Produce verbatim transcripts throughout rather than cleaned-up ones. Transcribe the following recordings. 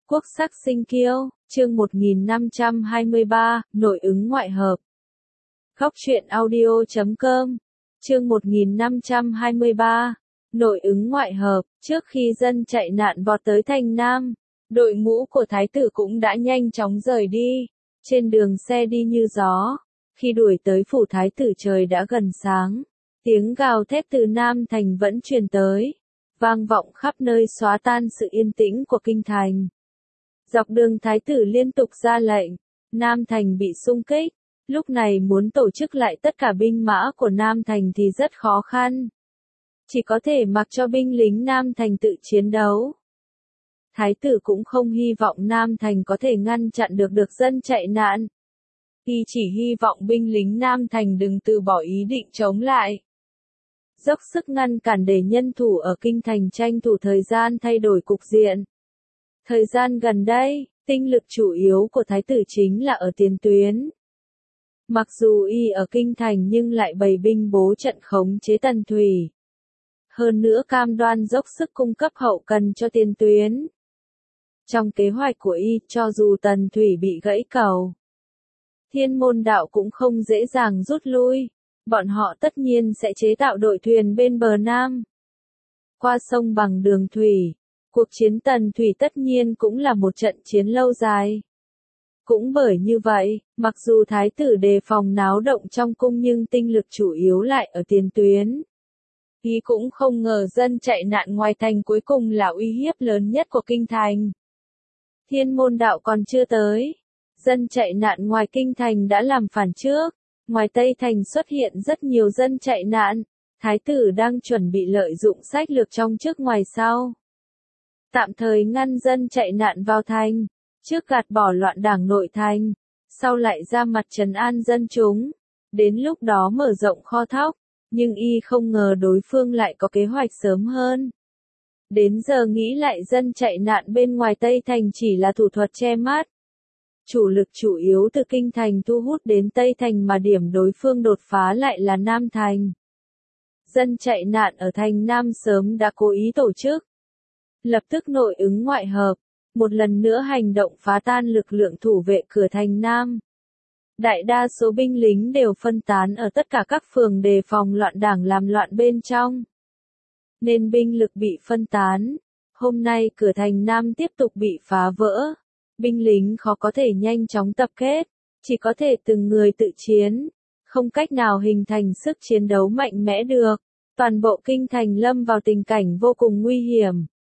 Quốc sắc sinh kiêu, chương một nghìn năm trăm hai mươi ba, nội ứng ngoại hợp. Góc truyện audio chấm com, chương một nghìn năm trăm hai mươi ba, nội ứng ngoại hợp. Trước khi dân chạy nạn vọt tới thành Nam, đội ngũ của thái tử cũng đã nhanh chóng rời đi. Trên đường xe đi như gió, khi đuổi tới phủ thái tử trời đã gần sáng. Tiếng gào thét từ Nam thành vẫn truyền tới, vang vọng khắp nơi xóa tan sự yên tĩnh của kinh thành. Dọc đường thái tử liên tục ra lệnh, Nam thành bị xung kích, lúc này muốn tổ chức lại tất cả binh mã của Nam thành thì rất khó khăn. Chỉ có thể mặc cho binh lính Nam thành tự chiến đấu. Thái tử cũng không hy vọng Nam thành có thể ngăn chặn được được dân chạy nạn. Y chỉ hy vọng binh lính Nam thành đừng từ bỏ ý định chống lại. Dốc sức ngăn cản để nhân thủ ở kinh thành tranh thủ thời gian thay đổi cục diện. Thời gian gần đây, tinh lực chủ yếu của thái tử chính là ở tiền tuyến. Mặc dù y ở kinh thành nhưng lại bày binh bố trận khống chế Tần Thủy. Hơn nữa cam đoan dốc sức cung cấp hậu cần cho tiền tuyến. Trong kế hoạch của y, cho dù Tần Thủy bị gãy cầu, Thiên Môn Đạo cũng không dễ dàng rút lui. Bọn họ tất nhiên sẽ chế tạo đội thuyền bên bờ Nam, qua sông bằng đường thủy. Cuộc chiến Tần Thủy tất nhiên cũng là một trận chiến lâu dài. Cũng bởi như vậy, mặc dù thái tử đề phòng náo động trong cung nhưng tinh lực chủ yếu lại ở tiền tuyến. Y cũng không ngờ dân chạy nạn ngoài thành cuối cùng là uy hiếp lớn nhất của kinh thành. Thiên Môn Đạo còn chưa tới, dân chạy nạn ngoài kinh thành đã làm phản trước. Ngoài Tây Thành xuất hiện rất nhiều dân chạy nạn, thái tử đang chuẩn bị lợi dụng sách lược trong trước ngoài sau. Tạm thời ngăn dân chạy nạn vào thành, trước gạt bỏ loạn đảng nội thành, sau lại ra mặt trấn an dân chúng, đến lúc đó mở rộng kho thóc, nhưng y không ngờ đối phương lại có kế hoạch sớm hơn. Đến giờ nghĩ lại dân chạy nạn bên ngoài Tây Thành chỉ là thủ thuật che mắt. Chủ lực chủ yếu từ kinh thành thu hút đến Tây Thành mà điểm đối phương đột phá lại là Nam Thành. Dân chạy nạn ở thành Nam sớm đã cố ý tổ chức. Lập tức nội ứng ngoại hợp, một lần nữa hành động phá tan lực lượng thủ vệ cửa thành Nam. Đại đa số binh lính đều phân tán ở tất cả các phường đề phòng loạn đảng làm loạn bên trong. Nên binh lực bị phân tán. Hôm nay cửa thành Nam tiếp tục bị phá vỡ. Binh lính khó có thể nhanh chóng tập kết, chỉ có thể từng người tự chiến, không cách nào hình thành sức chiến đấu mạnh mẽ được. Toàn bộ kinh thành lâm vào tình cảnh vô cùng nguy hiểm.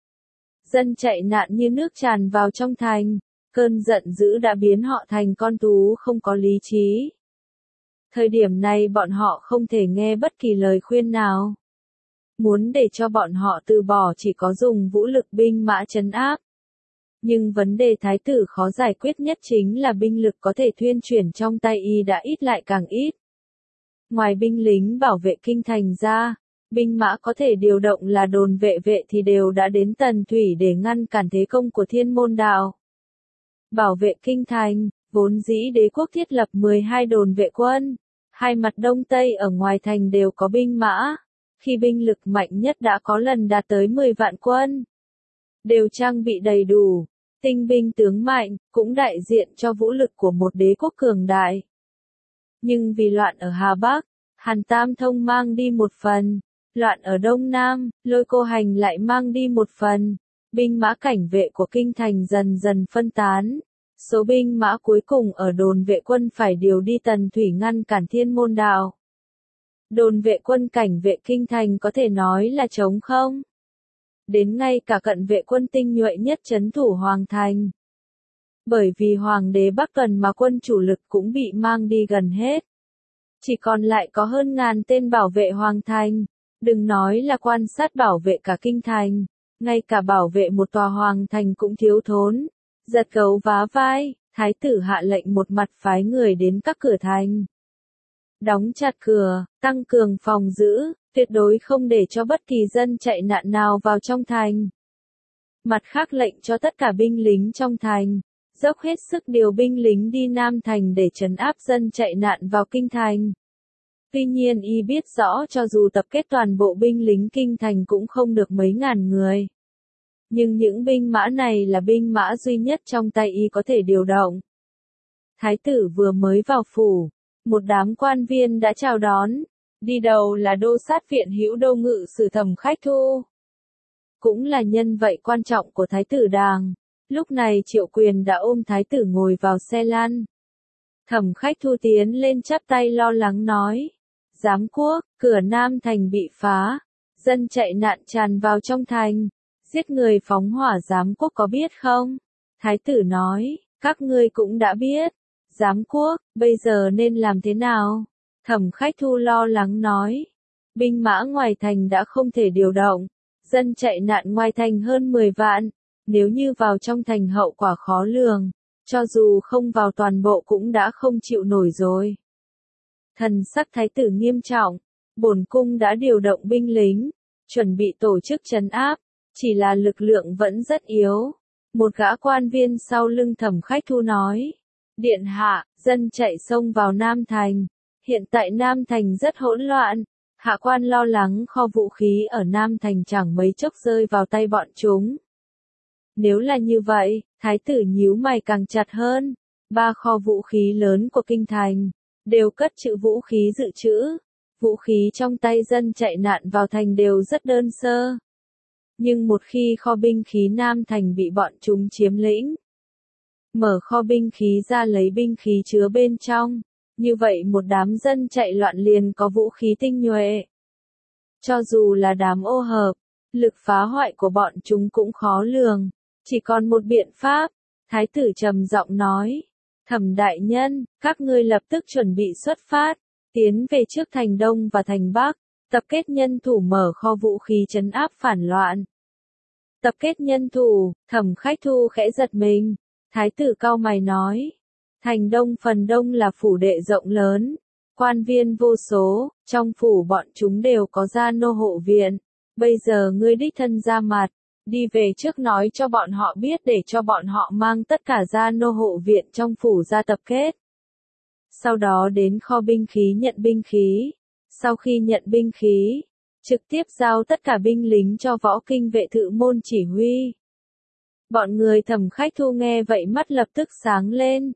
Dân chạy nạn như nước tràn vào trong thành, cơn giận dữ đã biến họ thành con thú không có lý trí. Thời điểm này bọn họ không thể nghe bất kỳ lời khuyên nào. Muốn để cho bọn họ từ bỏ chỉ có dùng vũ lực binh mã trấn áp. Nhưng vấn đề thái tử khó giải quyết nhất chính là binh lực có thể thuyên chuyển trong tay y đã ít lại càng ít. Ngoài binh lính bảo vệ kinh thành ra, binh mã có thể điều động là đồn vệ vệ thì đều đã đến Tần Thủy để ngăn cản thế công của Thiên Môn Đạo. Bảo vệ kinh thành, vốn dĩ đế quốc thiết lập mười hai đồn vệ quân, hai mặt đông tây ở ngoài thành đều có binh mã, khi binh lực mạnh nhất đã có lần đạt tới mười vạn quân. Đều trang bị đầy đủ. Tinh binh tướng mạnh, cũng đại diện cho vũ lực của một đế quốc cường đại. Nhưng vì loạn ở Hà Bắc, Hàn Tam Thông mang đi một phần, loạn ở Đông Nam, Lôi Cô Hành lại mang đi một phần, binh mã cảnh vệ của kinh thành dần dần phân tán. Số binh mã cuối cùng ở đồn vệ quân phải điều đi Tần Thủy ngăn cản Thiên Môn Đạo. Đồn vệ quân cảnh vệ kinh thành có thể nói là trống không. Đến ngay cả cận vệ quân tinh nhuệ nhất trấn thủ Hoàng Thành. Bởi vì Hoàng đế Bắc Tuần mà quân chủ lực cũng bị mang đi gần hết. Chỉ còn lại có hơn ngàn tên bảo vệ Hoàng Thành. Đừng nói là quan sát bảo vệ cả kinh thành, ngay cả bảo vệ một tòa Hoàng Thành cũng thiếu thốn. Giật gấu vá vai, thái tử hạ lệnh một mặt phái người đến các cửa thành. Đóng chặt cửa, tăng cường phòng giữ. Tuyệt đối không để cho bất kỳ dân chạy nạn nào vào trong thành. Mặt khác lệnh cho tất cả binh lính trong thành, dốc hết sức điều binh lính đi Nam thành để trấn áp dân chạy nạn vào kinh thành. Tuy nhiên y biết rõ cho dù tập kết toàn bộ binh lính kinh thành cũng không được mấy ngàn người. Nhưng những binh mã này là binh mã duy nhất trong tay y có thể điều động. Thái tử vừa mới vào phủ, một đám quan viên đã chào đón, đi đầu là đô sát viện hữu đô ngự sử Thẩm Khách Thu. Cũng là nhân vậy quan trọng của thái tử Đàng. Lúc này Triệu Quyền đã ôm thái tử ngồi vào xe lăn. Thẩm Khách Thu tiến lên chắp tay lo lắng nói. Giám quốc, cửa Nam Thành bị phá, dân chạy nạn tràn vào trong thành, giết người phóng hỏa giám quốc có biết không? Thái tử nói, các ngươi cũng đã biết. Giám quốc, bây giờ nên làm thế nào? Thẩm Khách Thu lo lắng nói. Binh mã ngoài thành đã không thể điều động, dân chạy nạn ngoài thành hơn mười vạn, nếu như vào trong thành hậu quả khó lường, cho dù không vào toàn bộ cũng đã không chịu nổi rồi. Thần sắc thái tử nghiêm trọng, bổn cung đã điều động binh lính, chuẩn bị tổ chức trấn áp, chỉ là lực lượng vẫn rất yếu. Một gã quan viên sau lưng Thẩm Khách Thu nói, điện hạ, dân chạy xông vào Nam Thành, hiện tại Nam Thành rất hỗn loạn, hạ quan lo lắng kho vũ khí ở Nam Thành chẳng mấy chốc rơi vào tay bọn chúng. Nếu là như vậy, thái tử nhíu mày càng chặt hơn, ba kho vũ khí lớn của kinh thành đều cất trữ vũ khí dự trữ, vũ khí trong tay dân chạy nạn vào thành đều rất đơn sơ. Nhưng một khi kho binh khí Nam Thành bị bọn chúng chiếm lĩnh, mở kho binh khí ra lấy binh khí chứa bên trong, như vậy một đám dân chạy loạn liền có vũ khí tinh nhuệ. Cho dù là đám ô hợp, lực phá hoại của bọn chúng cũng khó lường, chỉ còn một biện pháp, thái tử trầm giọng nói. Thẩm đại nhân, các ngươi lập tức chuẩn bị xuất phát, tiến về trước thành Đông và thành Bắc, tập kết nhân thủ mở kho vũ khí trấn áp phản loạn. Tập kết nhân thủ, Thẩm Khách Thu khẽ giật mình, thái tử cau mày nói. Thành Đông phần đông là phủ đệ rộng lớn, quan viên vô số, trong phủ bọn chúng đều có gia nô hộ viện, bây giờ ngươi đích thân ra mặt, đi về trước nói cho bọn họ biết để cho bọn họ mang tất cả gia nô hộ viện trong phủ ra tập kết. Sau đó đến kho binh khí nhận binh khí, sau khi nhận binh khí, trực tiếp giao tất cả binh lính cho võ kinh vệ thự môn chỉ huy. Bọn người Thẩm Khách Thu nghe vậy mắt lập tức sáng lên.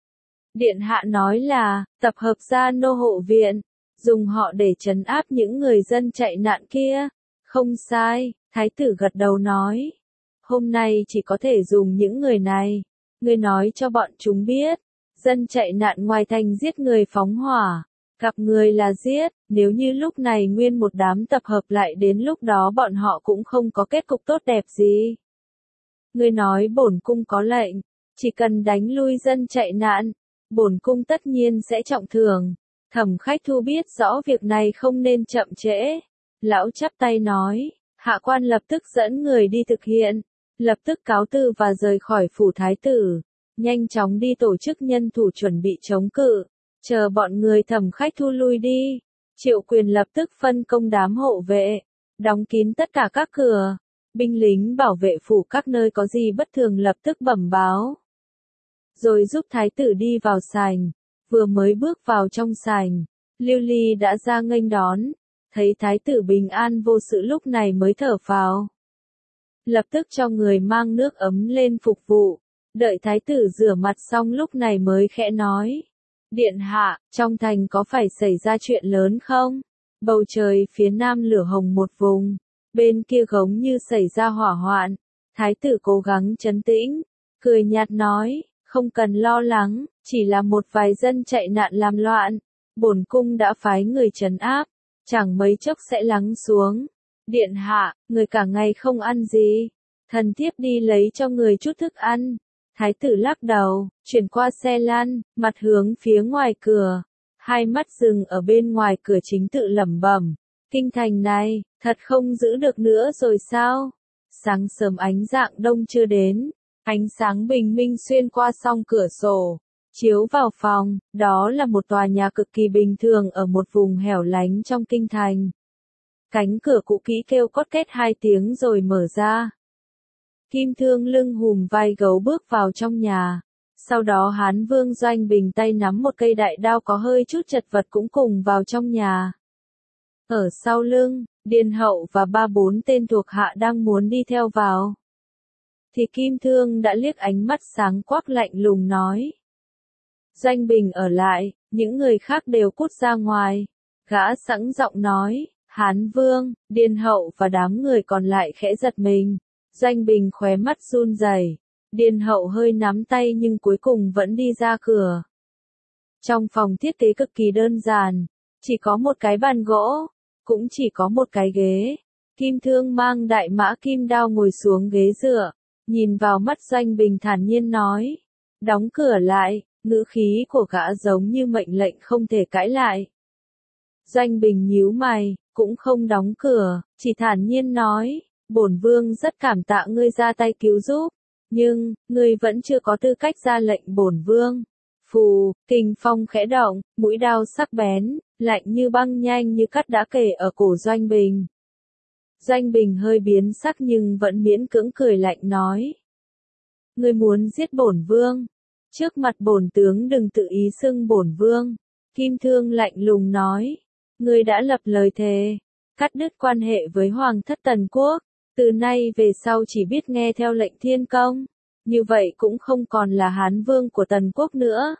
Điện hạ nói là, tập hợp gia nô hộ viện, dùng họ để trấn áp những người dân chạy nạn kia. Không sai, thái tử gật đầu nói. Hôm nay chỉ có thể dùng những người này. Ngươi nói cho bọn chúng biết, dân chạy nạn ngoài thành giết người phóng hỏa, gặp người là giết, nếu như lúc này nguyên một đám tập hợp lại đến lúc đó bọn họ cũng không có kết cục tốt đẹp gì. Ngươi nói bổn cung có lệnh, chỉ cần đánh lui dân chạy nạn, bổn cung tất nhiên sẽ trọng thưởng. Thẩm Khách Thu biết rõ việc này không nên chậm trễ. Lão chắp tay nói, hạ quan lập tức dẫn người đi thực hiện, lập tức cáo từ và rời khỏi phủ thái tử, nhanh chóng đi tổ chức nhân thủ chuẩn bị chống cự, chờ bọn người Thẩm Khách Thu lui đi. Triệu Quyền lập tức phân công đám hộ vệ, đóng kín tất cả các cửa, binh lính bảo vệ phủ các nơi có gì bất thường lập tức bẩm báo. Rồi giúp thái tử đi vào sảnh, vừa mới bước vào trong sảnh, Lưu Ly đã ra nghênh đón, thấy thái tử bình an vô sự lúc này mới thở phào. Lập tức cho người mang nước ấm lên phục vụ, đợi thái tử rửa mặt xong lúc này mới khẽ nói. Điện hạ, trong thành có phải xảy ra chuyện lớn không? Bầu trời phía nam lửa hồng một vùng, bên kia gống như xảy ra hỏa hoạn. Thái tử cố gắng trấn tĩnh, cười nhạt nói, không cần lo lắng, chỉ là một vài dân chạy nạn làm loạn. Bổn cung đã phái người trấn áp, chẳng mấy chốc sẽ lắng xuống. Điện hạ, người cả ngày không ăn gì, thần thiếp đi lấy cho người chút thức ăn. Thái tử lắc đầu, chuyển qua xe lăn, mặt hướng phía ngoài cửa, hai mắt dừng ở bên ngoài cửa chính tự lẩm bẩm, kinh thành này, thật không giữ được nữa rồi sao? Sáng sớm ánh rạng đông chưa đến, ánh sáng bình minh xuyên qua song cửa sổ, chiếu vào phòng, đó là một tòa nhà cực kỳ bình thường ở một vùng hẻo lánh trong kinh thành. Cánh cửa cũ kỹ kêu cót két hai tiếng rồi mở ra. Kim Thương lưng hùm vai gấu bước vào trong nhà. Sau đó Hán Vương Doanh Bình tay nắm một cây đại đao có hơi chút chật vật cũng cùng vào trong nhà. Ở sau lưng, Điền Hậu và ba bốn tên thuộc hạ đang muốn đi theo vào. thì Kim Thương đã liếc ánh mắt sáng quắc lạnh lùng nói. Doanh Bình ở lại, những người khác đều cút ra ngoài. Gã sẵn giọng nói, Hán Vương, Điền Hậu và đám người còn lại khẽ giật mình. Doanh Bình khóe mắt run rẩy. Điền Hậu hơi nắm tay nhưng cuối cùng vẫn đi ra cửa. Trong phòng thiết kế cực kỳ đơn giản, chỉ có một cái bàn gỗ, cũng chỉ có một cái ghế. Kim Thương mang đại mã kim đao ngồi xuống ghế dựa, nhìn vào mắt Doanh Bình thản nhiên nói. Đóng cửa lại, ngữ khí của gã giống như mệnh lệnh không thể cãi lại. Doanh Bình nhíu mày, cũng không đóng cửa, chỉ thản nhiên nói. Bổn vương rất cảm tạ ngươi ra tay cứu giúp, nhưng, ngươi vẫn chưa có tư cách ra lệnh bổn vương. Phù, kình phong khẽ động, mũi đao sắc bén, lạnh như băng nhanh như cắt đã kề ở cổ Doanh Bình. Doanh Bình hơi biến sắc nhưng vẫn miễn cưỡng cười lạnh nói. Ngươi muốn giết bổn vương. Trước mặt bổn tướng đừng tự ý xưng bổn vương. Kim Thương lạnh lùng nói. Ngươi đã lập lời thề, cắt đứt quan hệ với Hoàng thất Tần Quốc. Từ nay về sau chỉ biết nghe theo lệnh thiên công. Như vậy cũng không còn là Hán Vương của Tần Quốc nữa.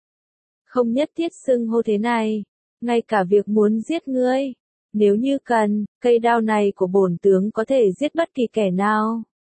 Không nhất thiết xưng hô thế này. Ngay cả việc muốn giết ngươi. Nếu như cần, cây đao này của bổn tướng có thể giết bất kỳ kẻ nào.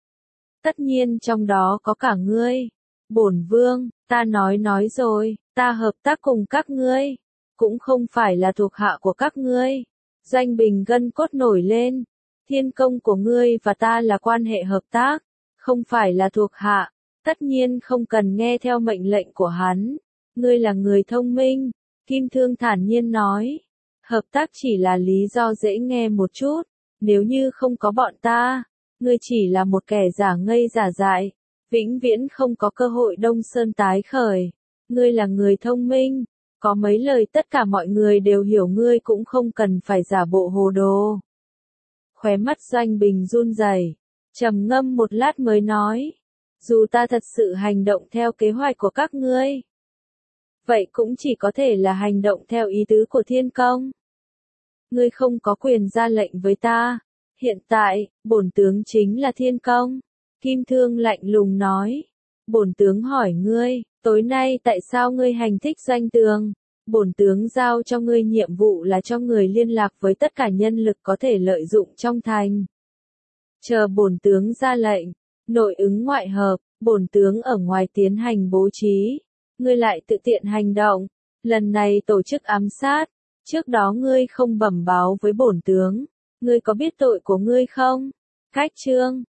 Tất nhiên trong đó có cả ngươi. Bổn vương, ta nói nói rồi, ta hợp tác cùng các ngươi. Cũng không phải là thuộc hạ của các ngươi. Doanh Bình gân cốt nổi lên. Thiên công của ngươi và ta là quan hệ hợp tác, không phải là thuộc hạ. Tất nhiên không cần nghe theo mệnh lệnh của hắn. Ngươi là người thông minh. Kim Thương thản nhiên nói. Hợp tác chỉ là lý do dễ nghe một chút. Nếu như không có bọn ta, ngươi chỉ là một kẻ giả ngây giả dại, vĩnh viễn không có cơ hội Đông Sơn tái khởi. Ngươi là người thông minh, có mấy lời tất cả mọi người đều hiểu, ngươi cũng không cần phải giả bộ hồ đồ. Khóe mắt Doanh Bình run rẩy, trầm ngâm một lát mới nói, dù ta thật sự hành động theo kế hoạch của các ngươi, vậy cũng chỉ có thể là hành động theo ý tứ của thiên công. Ngươi không có quyền ra lệnh với ta. Hiện tại, bổn tướng chính là thiên công. Kim Thương lạnh lùng nói. Bổn tướng hỏi ngươi, tối nay tại sao ngươi hành thích Doanh Tường? Bổn tướng giao cho ngươi nhiệm vụ là cho người liên lạc với tất cả nhân lực có thể lợi dụng trong thành. Chờ bổn tướng ra lệnh, nội ứng ngoại hợp, bổn tướng ở ngoài tiến hành bố trí. Ngươi lại tự tiện hành động, lần này tổ chức ám sát, trước đó ngươi không bẩm báo với bổn tướng, ngươi có biết tội của ngươi không? Cách chương